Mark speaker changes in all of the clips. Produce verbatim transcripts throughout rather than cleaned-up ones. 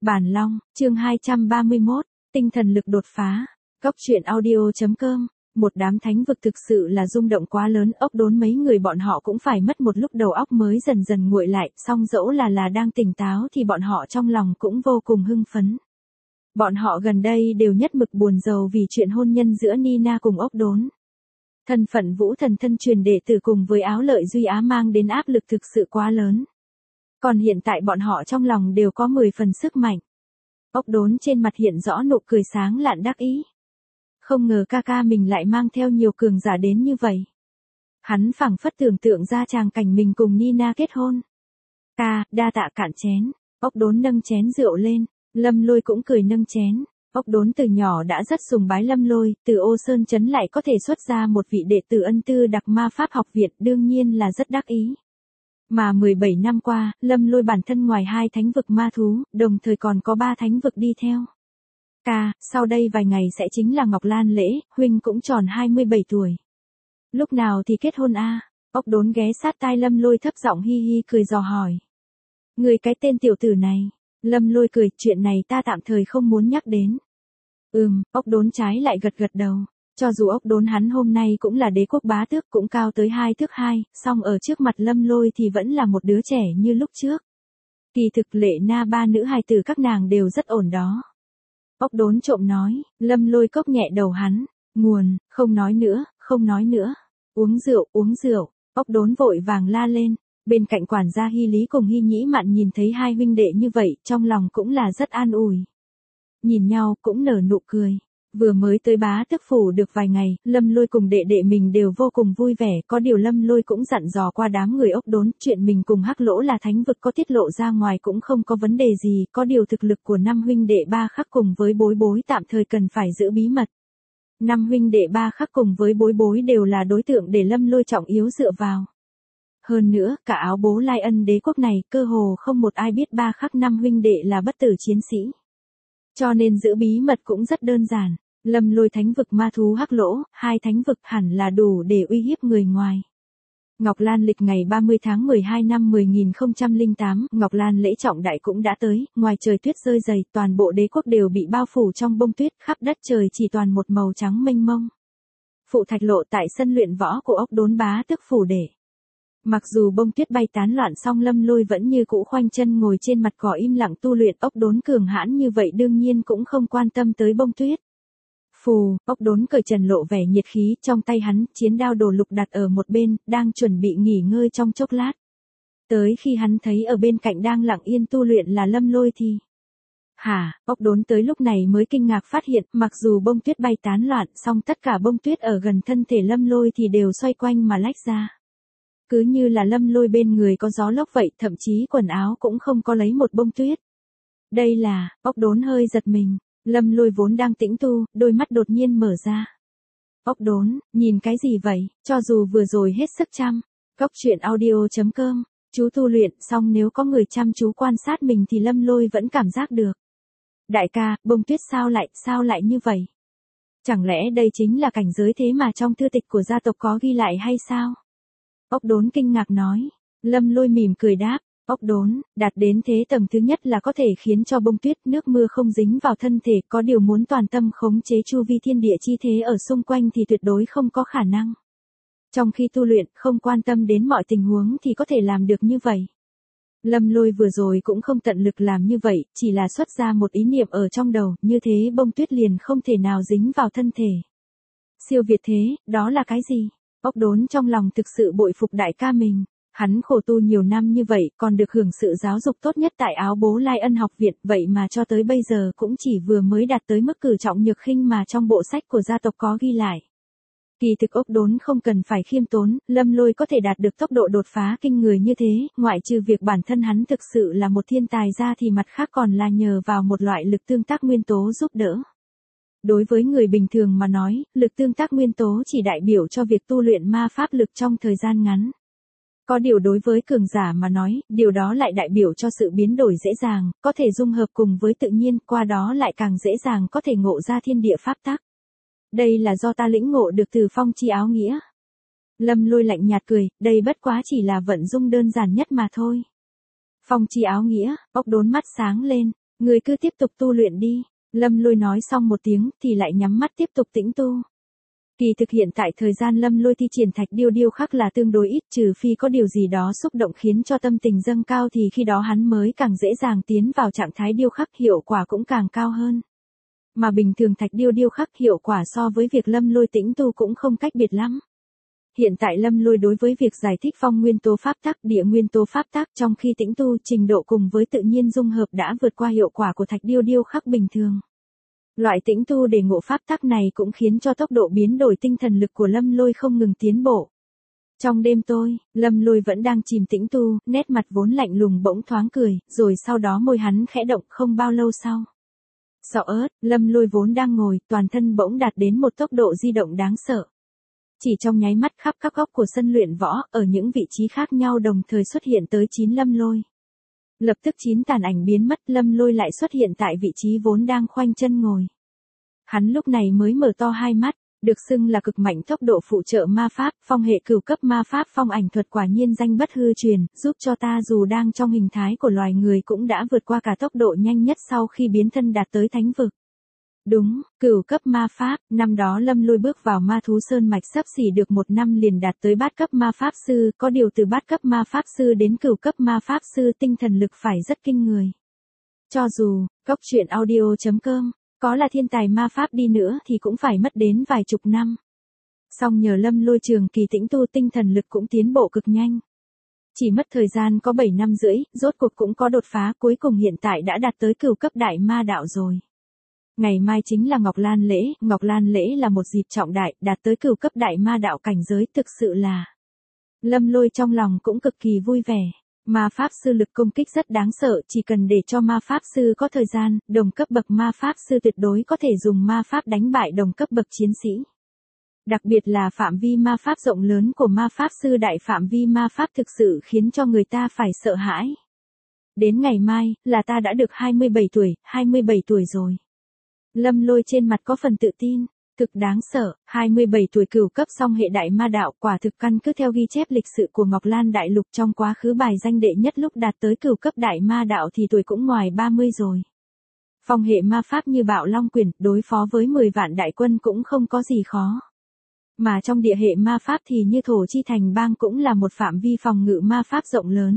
Speaker 1: Bản Long, chương hai trăm ba mươi mốt, tinh thần lực đột phá. Góc truyện audio chấm com. Một đám thánh vực thực sự là rung động quá lớn, ốc đốn mấy người bọn họ cũng phải mất một lúc đầu óc mới dần dần nguội lại, song dẫu là là đang tỉnh táo thì bọn họ trong lòng cũng vô cùng hưng phấn. Bọn họ gần đây đều nhất mực buồn rầu vì chuyện hôn nhân giữa Nina cùng ốc đốn. Thân phận Vũ Thần thân truyền đệ tử cùng với Áo Lợi Duy Á mang đến áp lực thực sự quá lớn. Còn hiện tại bọn họ trong lòng đều có mười phần sức mạnh. Ốc đốn trên mặt hiện rõ nụ cười sáng lạn đắc ý. Không ngờ ca ca mình lại mang theo nhiều cường giả đến như vậy. Hắn phảng phất tưởng tượng ra tràng cảnh mình cùng Nina kết hôn. Ca, đa tạ cạn chén. Ốc đốn nâng chén rượu lên. Lâm Lôi cũng cười nâng chén. Ốc đốn từ nhỏ đã rất sùng bái Lâm Lôi, từ Ô Sơn Trấn lại có thể xuất ra một vị đệ tử ân tư đặc ma pháp học viện, đương nhiên là rất đắc ý. Mà mười bảy năm qua, Lâm Lôi bản thân ngoài hai thánh vực ma thú, đồng thời còn có ba thánh vực đi theo. Ca, sau đây vài ngày sẽ chính là Ngọc Lan lễ, huynh cũng tròn hai mươi bảy tuổi. Lúc nào thì kết hôn a? Ốc đốn ghé sát tai Lâm Lôi thấp giọng hi hi cười dò hỏi. Người cái tên tiểu tử này. Lâm Lôi cười, chuyện này ta tạm thời không muốn nhắc đến. Ừm, ốc đốn trái lại gật gật đầu. Cho dù ốc đốn hắn hôm nay cũng là đế quốc bá tước, cũng cao tới hai thước hai, song ở trước mặt Lâm Lôi thì vẫn là một đứa trẻ như lúc trước. Kỳ thực Lệ Na ba nữ hài tử các nàng đều rất ổn đó. Ốc đốn trộm nói. Lâm Lôi cốc nhẹ đầu hắn. Nguồn, không nói nữa, không nói nữa. Uống rượu, uống rượu. Ốc đốn vội vàng la lên. Bên cạnh quản gia Hy Lý cùng Hy Nhĩ Mạn nhìn thấy hai huynh đệ như vậy, trong lòng cũng là rất an ủi. Nhìn nhau cũng nở nụ cười. Vừa mới tới bá tước phủ được vài ngày, Lâm Lôi cùng đệ đệ mình đều vô cùng vui vẻ, có điều Lâm Lôi cũng dặn dò qua đám người ốc đốn, chuyện mình cùng Hắc Lỗ là thánh vực có tiết lộ ra ngoài cũng không có vấn đề gì, có điều thực lực của năm huynh đệ ba khắc cùng với bối bối tạm thời cần phải giữ bí mật. Năm huynh đệ ba khắc cùng với bối bối đều là đối tượng để Lâm Lôi trọng yếu dựa vào. Hơn nữa, cả Áo Bố Lai Ân đế quốc này, cơ hồ không một ai biết ba khắc năm huynh đệ là bất tử chiến sĩ. Cho nên giữ bí mật cũng rất đơn giản. Lâm Lôi thánh vực ma thú Hắc Lỗ, hai thánh vực hẳn là đủ để uy hiếp người ngoài. Ngọc Lan lịch ngày ba mươi tháng mười hai năm một nghìn không trăm lẻ tám, Ngọc Lan lễ trọng đại cũng đã tới, ngoài trời tuyết rơi dày, toàn bộ đế quốc đều bị bao phủ trong bông tuyết, khắp đất trời chỉ toàn một màu trắng mênh mông. Phụ thạch lộ tại sân luyện võ của ốc đốn bá tước phủ để. Mặc dù bông tuyết bay tán loạn song Lâm Lôi vẫn như cũ khoanh chân ngồi trên mặt cỏ im lặng tu luyện, ốc đốn cường hãn như vậy đương nhiên cũng không quan tâm tới bông tuyết. Phù, ốc đốn cởi trần lộ vẻ nhiệt khí, trong tay hắn, chiến đao đồ lục đặt ở một bên, đang chuẩn bị nghỉ ngơi trong chốc lát. Tới khi hắn thấy ở bên cạnh đang lặng yên tu luyện là Lâm Lôi thì... Hả, ốc đốn tới lúc này mới kinh ngạc phát hiện, mặc dù bông tuyết bay tán loạn, song tất cả bông tuyết ở gần thân thể Lâm Lôi thì đều xoay quanh mà lách ra. Cứ như là Lâm Lôi bên người có gió lốc vậy, thậm chí quần áo cũng không có lấy một bông tuyết. Đây là, ốc đốn hơi giật mình. Lâm Lôi vốn đang tĩnh tu, đôi mắt đột nhiên mở ra. Ốc đốn, nhìn cái gì vậy, cho dù vừa rồi hết sức chăm. Góc truyện audio chấm com, chú tu luyện xong nếu có người chăm chú quan sát mình thì Lâm Lôi vẫn cảm giác được. Đại ca, bông tuyết sao lại, sao lại như vậy? Chẳng lẽ đây chính là cảnh giới thế mà trong thư tịch của gia tộc có ghi lại hay sao? Ốc đốn kinh ngạc nói. Lâm Lôi mỉm cười đáp. Ốc đốn, đạt đến thế tầng thứ nhất là có thể khiến cho bông tuyết nước mưa không dính vào thân thể, có điều muốn toàn tâm khống chế chu vi thiên địa chi thế ở xung quanh thì tuyệt đối không có khả năng. Trong khi tu luyện, không quan tâm đến mọi tình huống thì có thể làm được như vậy. Lâm Lôi vừa rồi cũng không tận lực làm như vậy, chỉ là xuất ra một ý niệm ở trong đầu, như thế bông tuyết liền không thể nào dính vào thân thể. Siêu việt thế, đó là cái gì? Ốc đốn trong lòng thực sự bội phục đại ca mình. Hắn khổ tu nhiều năm như vậy, còn được hưởng sự giáo dục tốt nhất tại Áo Bố Lai Ân học viện, vậy mà cho tới bây giờ cũng chỉ vừa mới đạt tới mức cử trọng nhược khinh mà trong bộ sách của gia tộc có ghi lại. Kỳ thực ốc đốn không cần phải khiêm tốn, Lâm Lôi có thể đạt được tốc độ đột phá kinh người như thế, ngoại trừ việc bản thân hắn thực sự là một thiên tài ra thì mặt khác còn là nhờ vào một loại lực tương tác nguyên tố giúp đỡ. Đối với người bình thường mà nói, lực tương tác nguyên tố chỉ đại biểu cho việc tu luyện ma pháp lực trong thời gian ngắn. Có điều đối với cường giả mà nói, điều đó lại đại biểu cho sự biến đổi dễ dàng, có thể dung hợp cùng với tự nhiên, qua đó lại càng dễ dàng có thể ngộ ra thiên địa pháp tắc. Đây là do ta lĩnh ngộ được từ phong chi áo nghĩa. Lâm Lôi lạnh nhạt cười, đây bất quá chỉ là vận dung đơn giản nhất mà thôi. Phong chi áo nghĩa, ốc đốn mắt sáng lên. Ngươi cứ tiếp tục tu luyện đi. Lâm Lôi nói xong một tiếng thì lại nhắm mắt tiếp tục tĩnh tu. Kỳ thực hiện tại thời gian Lâm Lôi thi triển thạch điêu điêu khắc là tương đối ít, trừ phi có điều gì đó xúc động khiến cho tâm tình dâng cao thì khi đó hắn mới càng dễ dàng tiến vào trạng thái điêu khắc, hiệu quả cũng càng cao hơn. Mà bình thường thạch điêu điêu khắc hiệu quả so với việc Lâm Lôi tĩnh tu cũng không cách biệt lắm. Hiện tại Lâm Lôi đối với việc giải thích phong nguyên tố pháp tắc, địa nguyên tố pháp tắc trong khi tĩnh tu, trình độ cùng với tự nhiên dung hợp đã vượt qua hiệu quả của thạch điêu điêu khắc bình thường. Loại tĩnh tu để ngộ pháp tắc này cũng khiến cho tốc độ biến đổi tinh thần lực của Lâm Lôi không ngừng tiến bộ. Trong đêm tối, Lâm Lôi vẫn đang chìm tĩnh tu, nét mặt vốn lạnh lùng bỗng thoáng cười, rồi sau đó môi hắn khẽ động. Không bao lâu sau. Sợ ớt, Lâm Lôi vốn đang ngồi, toàn thân bỗng đạt đến một tốc độ di động đáng sợ. Chỉ trong nháy mắt khắp các góc của sân luyện võ, ở những vị trí khác nhau đồng thời xuất hiện tới chín Lâm Lôi. Lập tức chín tàn ảnh biến mất, Lâm Lôi lại xuất hiện tại vị trí vốn đang khoanh chân ngồi. Hắn lúc này mới mở to hai mắt, được xưng là cực mạnh tốc độ phụ trợ ma pháp, phong hệ cửu cấp ma pháp phong ảnh thuật quả nhiên danh bất hư truyền, giúp cho ta dù đang trong hình thái của loài người cũng đã vượt qua cả tốc độ nhanh nhất sau khi biến thân đạt tới thánh vực. Đúng, cửu cấp ma pháp, năm đó Lâm Lôi bước vào ma thú sơn mạch sắp xỉ được một năm liền đạt tới bát cấp ma pháp sư, có điều từ bát cấp ma pháp sư đến cửu cấp ma pháp sư tinh thần lực phải rất kinh người. Cho dù, Cốc Truyện Audio chấm com, có là thiên tài ma pháp đi nữa thì cũng phải mất đến vài chục năm. Song nhờ Lâm Lôi trường kỳ tĩnh tu, tinh thần lực cũng tiến bộ cực nhanh. Chỉ mất thời gian có bảy năm rưỡi, rốt cuộc cũng có đột phá, cuối cùng hiện tại đã đạt tới cửu cấp đại ma đạo rồi. Ngày mai chính là Ngọc Lan lễ, Ngọc Lan lễ là một dịp trọng đại, đạt tới cửu cấp đại ma đạo cảnh giới thực sự là. Lâm Lôi trong lòng cũng cực kỳ vui vẻ. Ma pháp sư lực công kích rất đáng sợ, chỉ cần để cho ma pháp sư có thời gian, đồng cấp bậc ma pháp sư tuyệt đối có thể dùng ma pháp đánh bại đồng cấp bậc chiến sĩ. Đặc biệt là phạm vi ma pháp rộng lớn của ma pháp sư đại phạm vi ma pháp thực sự khiến cho người ta phải sợ hãi. Đến ngày mai, là ta đã được hai mươi bảy tuổi, hai mươi bảy tuổi rồi. Lâm Lôi trên mặt có phần tự tin, thực đáng sợ, hai mươi bảy tuổi cửu cấp song hệ đại ma đạo, quả thực căn cứ theo ghi chép lịch sự của Ngọc Lan Đại Lục trong quá khứ bài danh đệ nhất lúc đạt tới cửu cấp đại ma đạo thì tuổi cũng ngoài ba mươi rồi. Phong hệ ma pháp như Bạo Long Quyền, đối phó với mười vạn đại quân cũng không có gì khó. Mà trong địa hệ ma pháp thì như Thổ Chi Thành Bang cũng là một phạm vi phòng ngự ma pháp rộng lớn.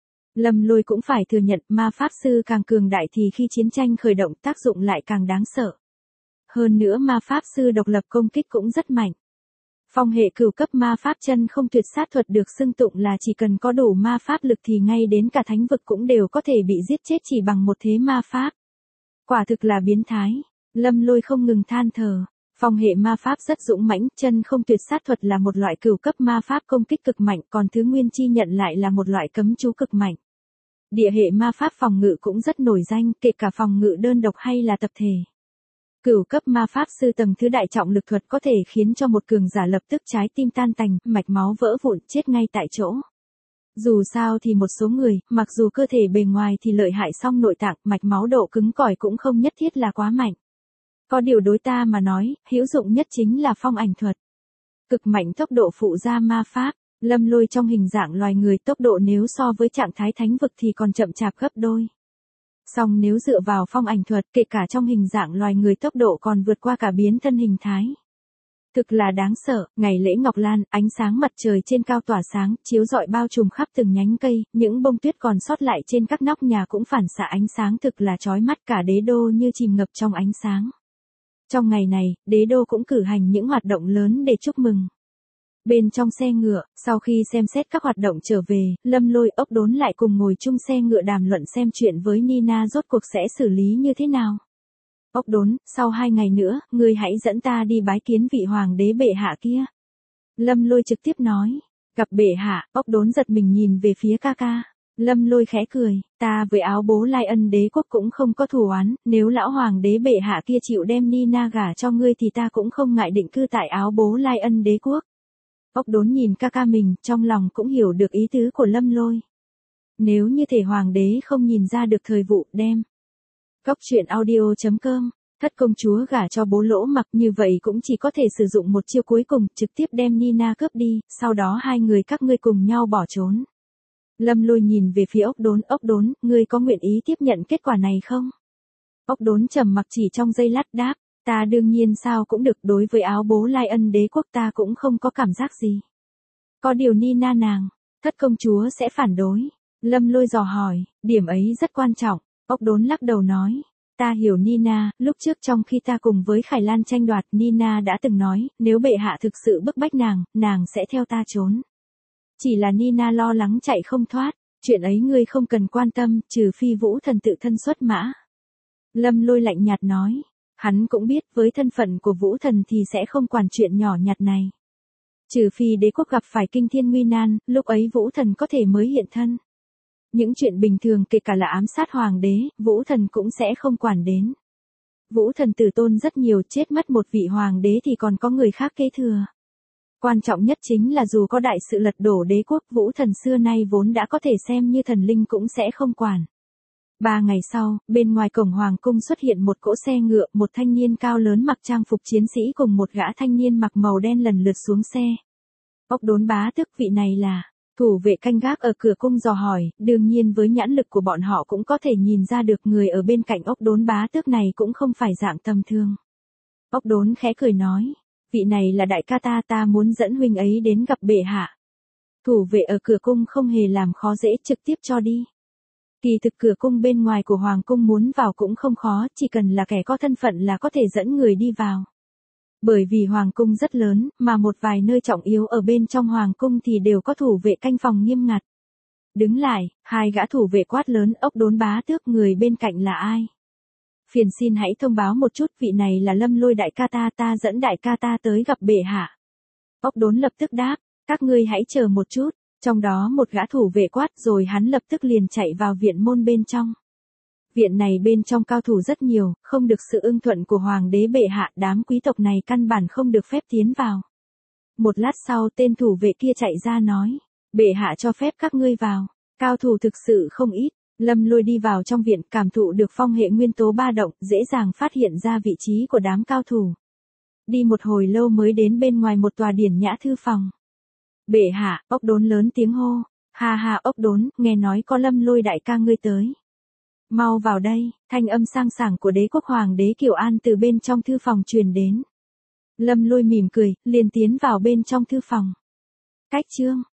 Speaker 1: Lâm Lôi cũng phải thừa nhận ma pháp sư càng cường đại thì khi chiến tranh khởi động tác dụng lại càng đáng sợ. Hơn nữa ma pháp sư độc lập công kích cũng rất mạnh. Phong hệ cửu cấp ma pháp chân không tuyệt sát thuật được xưng tụng là chỉ cần có đủ ma pháp lực thì ngay đến cả thánh vực cũng đều có thể bị giết chết chỉ bằng một thế ma pháp. Quả thực là biến thái. Lâm Lôi không ngừng than thở. Phong hệ ma pháp rất dũng mãnh, chân không tuyệt sát thuật là một loại cửu cấp ma pháp công kích cực mạnh, còn thứ nguyên chi nhận lại là một loại cấm chú cực mạnh. Địa hệ ma pháp phòng ngự cũng rất nổi danh, kể cả phòng ngự đơn độc hay là tập thể. Cửu cấp ma pháp sư tầng thứ đại trọng lực thuật có thể khiến cho một cường giả lập tức trái tim tan tành, mạch máu vỡ vụn, chết ngay tại chỗ. Dù sao thì một số người, mặc dù cơ thể bề ngoài thì lợi hại song nội tạng, mạch máu độ cứng cỏi cũng không nhất thiết là quá mạnh. Có điều đối ta mà nói, hữu dụng nhất chính là phong ảnh thuật. Cực mạnh tốc độ phụ ra ma pháp, Lâm Lôi trong hình dạng loài người tốc độ nếu so với trạng thái thánh vực thì còn chậm chạp gấp đôi. Song nếu dựa vào phong ảnh thuật, kể cả trong hình dạng loài người tốc độ còn vượt qua cả biến thân hình thái. Thực là đáng sợ, ngày lễ Ngọc Lan, ánh sáng mặt trời trên cao tỏa sáng, chiếu rọi bao trùm khắp từng nhánh cây, những bông tuyết còn sót lại trên các nóc nhà cũng phản xạ ánh sáng thực là chói mắt, cả đế đô như chìm ngập trong ánh sáng. Trong ngày này, đế đô cũng cử hành những hoạt động lớn để chúc mừng. Bên trong xe ngựa, sau khi xem xét các hoạt động trở về, Lâm Lôi ốc đốn lại cùng ngồi chung xe ngựa đàm luận xem chuyện với Nina rốt cuộc sẽ xử lý như thế nào. Ốc đốn, sau hai ngày nữa, ngươi hãy dẫn ta đi bái kiến vị hoàng đế bệ hạ kia. Lâm Lôi trực tiếp nói, gặp bệ hạ, ốc đốn giật mình nhìn về phía ca ca. Lâm Lôi khẽ cười, ta với áo bố Lai Ân đế quốc cũng không có thù oán, nếu lão hoàng đế bệ hạ kia chịu đem Nina gả cho ngươi thì ta cũng không ngại định cư tại áo bố Lai Ân đế quốc. Ốc đốn nhìn ca ca mình, trong lòng cũng hiểu được ý tứ của Lâm Lôi. Nếu như thể hoàng đế không nhìn ra được thời vụ, đem. Cốc Truyện Audio chấm com, thất công chúa gả cho bố Lỗ Mặc, như vậy cũng chỉ có thể sử dụng một chiêu cuối cùng, trực tiếp đem Nina cướp đi, sau đó hai người các ngươi cùng nhau bỏ trốn. Lâm Lôi nhìn về phía ốc đốn, ốc đốn, ngươi có nguyện ý tiếp nhận kết quả này không? Ốc Đốn trầm mặc chỉ trong giây lát đáp, ta đương nhiên sao cũng được, đối với áo bố Lai Ân đế quốc ta cũng không có cảm giác gì. Có điều Nina nàng, thất công chúa sẽ phản đối. Lâm Lôi dò hỏi, điểm ấy rất quan trọng. Ốc Đốn lắc đầu nói, ta hiểu Nina, lúc trước trong khi ta cùng với Khải Lan tranh đoạt, Nina đã từng nói, nếu bệ hạ thực sự bức bách nàng, nàng sẽ theo ta trốn. Chỉ là Nina lo lắng chạy không thoát, chuyện ấy ngươi không cần quan tâm, trừ phi Vũ Thần tự thân xuất mã. Lâm Lôi lạnh nhạt nói, hắn cũng biết với thân phận của Vũ Thần thì sẽ không quản chuyện nhỏ nhặt này. Trừ phi đế quốc gặp phải kinh thiên nguy nan, lúc ấy Vũ Thần có thể mới hiện thân. Những chuyện bình thường kể cả là ám sát hoàng đế, Vũ Thần cũng sẽ không quản đến. Vũ Thần tử tôn rất nhiều, chết mất một vị hoàng đế thì còn có người khác kế thừa. Quan trọng nhất chính là dù có đại sự lật đổ đế quốc, Vũ Thần xưa nay vốn đã có thể xem như thần linh cũng sẽ không quản. Ba ngày sau, bên ngoài cổng hoàng cung xuất hiện một cỗ xe ngựa, một thanh niên cao lớn mặc trang phục chiến sĩ cùng một gã thanh niên mặc màu đen lần lượt xuống xe. Ốc Đốn bá tước, vị này là... Thủ vệ canh gác ở cửa cung dò hỏi, đương nhiên với nhãn lực của bọn họ cũng có thể nhìn ra được người ở bên cạnh Ốc Đốn bá tước này cũng không phải dạng tầm thường. Ốc Đốn khẽ cười nói, vị này là đại ca ta, ta muốn dẫn huynh ấy đến gặp bệ hạ. Thủ vệ ở cửa cung không hề làm khó dễ, trực tiếp cho đi. Kỳ thực cửa cung bên ngoài của hoàng cung muốn vào cũng không khó, chỉ cần là kẻ có thân phận là có thể dẫn người đi vào. Bởi vì hoàng cung rất lớn, mà một vài nơi trọng yếu ở bên trong hoàng cung thì đều có thủ vệ canh phòng nghiêm ngặt. Đứng lại, hai gã thủ vệ quát lớn, Ốc Đốn bá tước, người bên cạnh là ai? Phiền xin hãy thông báo một chút, vị này là Lâm Lôi đại ca ta, ta dẫn đại ca ta tới gặp bệ hạ. Ốc Đốn lập tức đáp, các ngươi hãy chờ một chút, trong đó một gã thủ vệ quát rồi hắn lập tức liền chạy vào viện môn bên trong. Viện này bên trong cao thủ rất nhiều, không được sự ưng thuận của hoàng đế bệ hạ, đám quý tộc này căn bản không được phép tiến vào. Một lát sau tên thủ vệ kia chạy ra nói, bệ hạ cho phép các ngươi vào, cao thủ thực sự không ít. Lâm Lôi đi vào trong viện, cảm thụ được phong hệ nguyên tố ba động, dễ dàng phát hiện ra vị trí của đám cao thủ. Đi một hồi lâu mới đến bên ngoài một tòa điển nhã thư phòng. Bệ hạ, Ốc Đốn lớn tiếng hô, ha ha Ốc Đốn, nghe nói có Lâm Lôi đại ca ngươi tới. Mau vào đây, thanh âm sang sảng của đế quốc hoàng đế Kiều An từ bên trong thư phòng truyền đến. Lâm Lôi mỉm cười, liền tiến vào bên trong thư phòng. Cách chương